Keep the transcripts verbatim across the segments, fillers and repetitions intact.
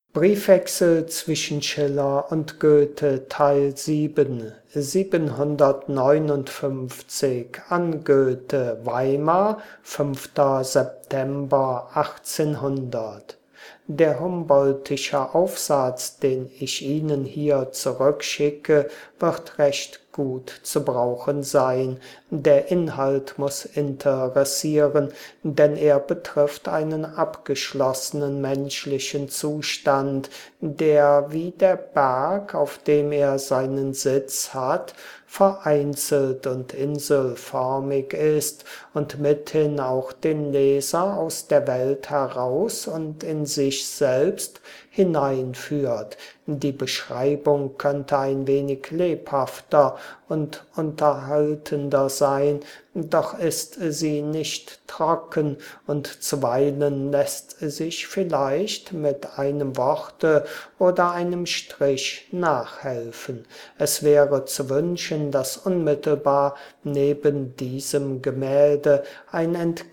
Briefwechsel zwischen Schiller und Goethe Teil sieben, siebenhundertneunundfünfzig an Goethe, Weimar, fünfter September achtzehnhundert. Der Humboldtische Aufsatz, den ich Ihnen hier zurückschicke, wird recht gut zu brauchen sein. Der Inhalt muss interessieren, denn er betrifft einen abgeschlossenen menschlichen Zustand, der wie der Berg, auf dem er seinen Sitz hat, vereinzelt und inselförmig ist und mithin auch den Leser aus der Welt heraus und in sich selbst hineinführt. Die Beschreibung könnte ein wenig lebhafter und unterhaltender sein, doch ist sie nicht trocken und zuweilen lässt sich vielleicht mit einem Worte oder einem Strich nachhelfen. Es wäre zu wünschen, dass unmittelbar neben diesem Gemälde ein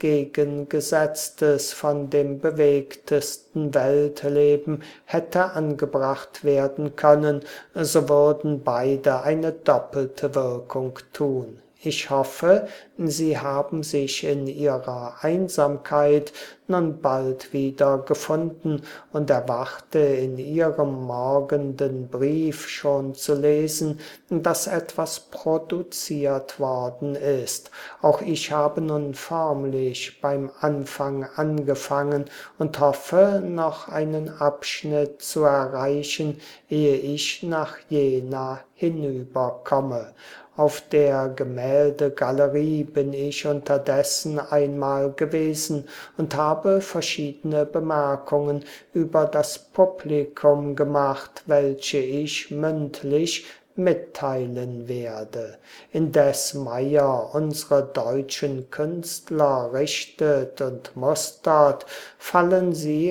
entgegengesetztes, von dem bewegtesten Weltleben hätte angebracht werden können, so würden beide eine doppelte Wirkung tun. Ich hoffe, Sie haben sich in Ihrer Einsamkeit nun bald wieder gefunden und erwarte in Ihrem morgenden Brief schon zu lesen, dass etwas produziert worden ist. Auch ich habe nun förmlich beim Anfang angefangen und hoffe, noch einen Abschnitt zu erreichen, ehe ich nach Jena hinüberkomme. Auf der Gemäldegalerie bin ich unterdessen einmal gewesen und habe verschiedene Bemerkungen über das Publikum gemacht, welche ich mündlich mitteilen werde. Indes Meyer unsere deutschen Künstler richtet und mustert, fallen sie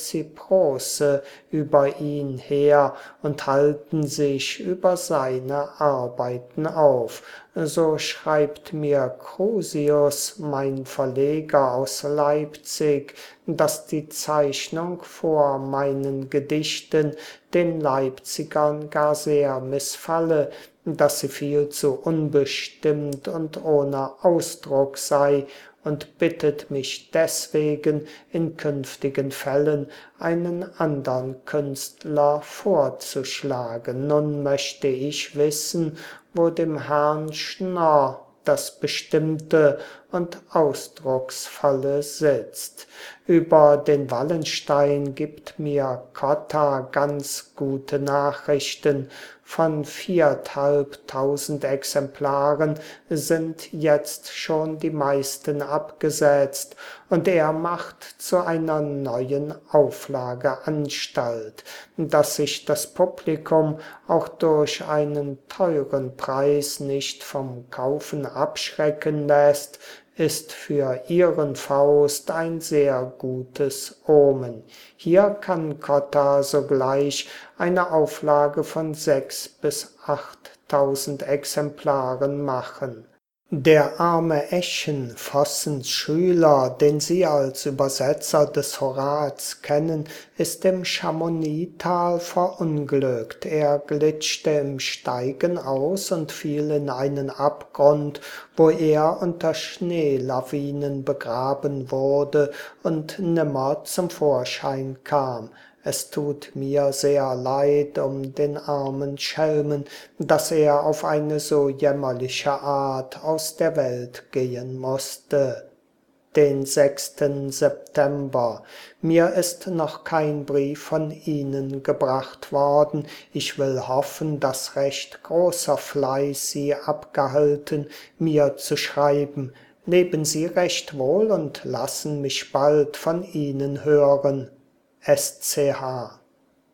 reziproce über ihn her und halten sich über seine Arbeiten auf. So schreibt mir Crusius, mein Verleger aus Leipzig, dass die Zeichnung vor meinen Gedichten den Leipzigern gar sehr missfalle, dass sie viel zu unbestimmt und ohne Ausdruck sei, und bittet mich deswegen in künftigen Fällen einen andern Künstler vorzuschlagen. Nun möchte ich wissen, wo dem Herrn Schnorr das Bestimmte und Ausdrucksvolle sitzt. Über den Wallenstein gibt mir Cotta ganz gute Nachrichten. Von viertausendfünfhundert Exemplaren sind jetzt schon die meisten abgesetzt und er macht zu einer neuen Auflage Anstalt. Dass sich das Publikum auch durch einen teuren Preis nicht vom Kaufen abschrecken lässt, ist für Ihren Faust ein sehr gutes Omen. Hier kann Cotta sogleich eine Auflage von sechs bis achttausend Exemplaren machen. Der arme Eschen, Vossens Schüler, den Sie als Übersetzer des Horaz kennen, ist im Chamonixtal verunglückt. Er glitschte im Steigen aus und fiel in einen Abgrund, wo er unter Schneelawinen begraben wurde und nimmer zum Vorschein kam. Es tut mir sehr leid um den armen Schelmen, dass er auf eine so jämmerliche Art aus der Welt gehen musste. Den sechsten September. Mir ist noch kein Brief von Ihnen gebracht worden. Ich will hoffen, dass recht großer Fleiß Sie abgehalten, mir zu schreiben. Leben Sie recht wohl und lassen mich bald von Ihnen hören. S C H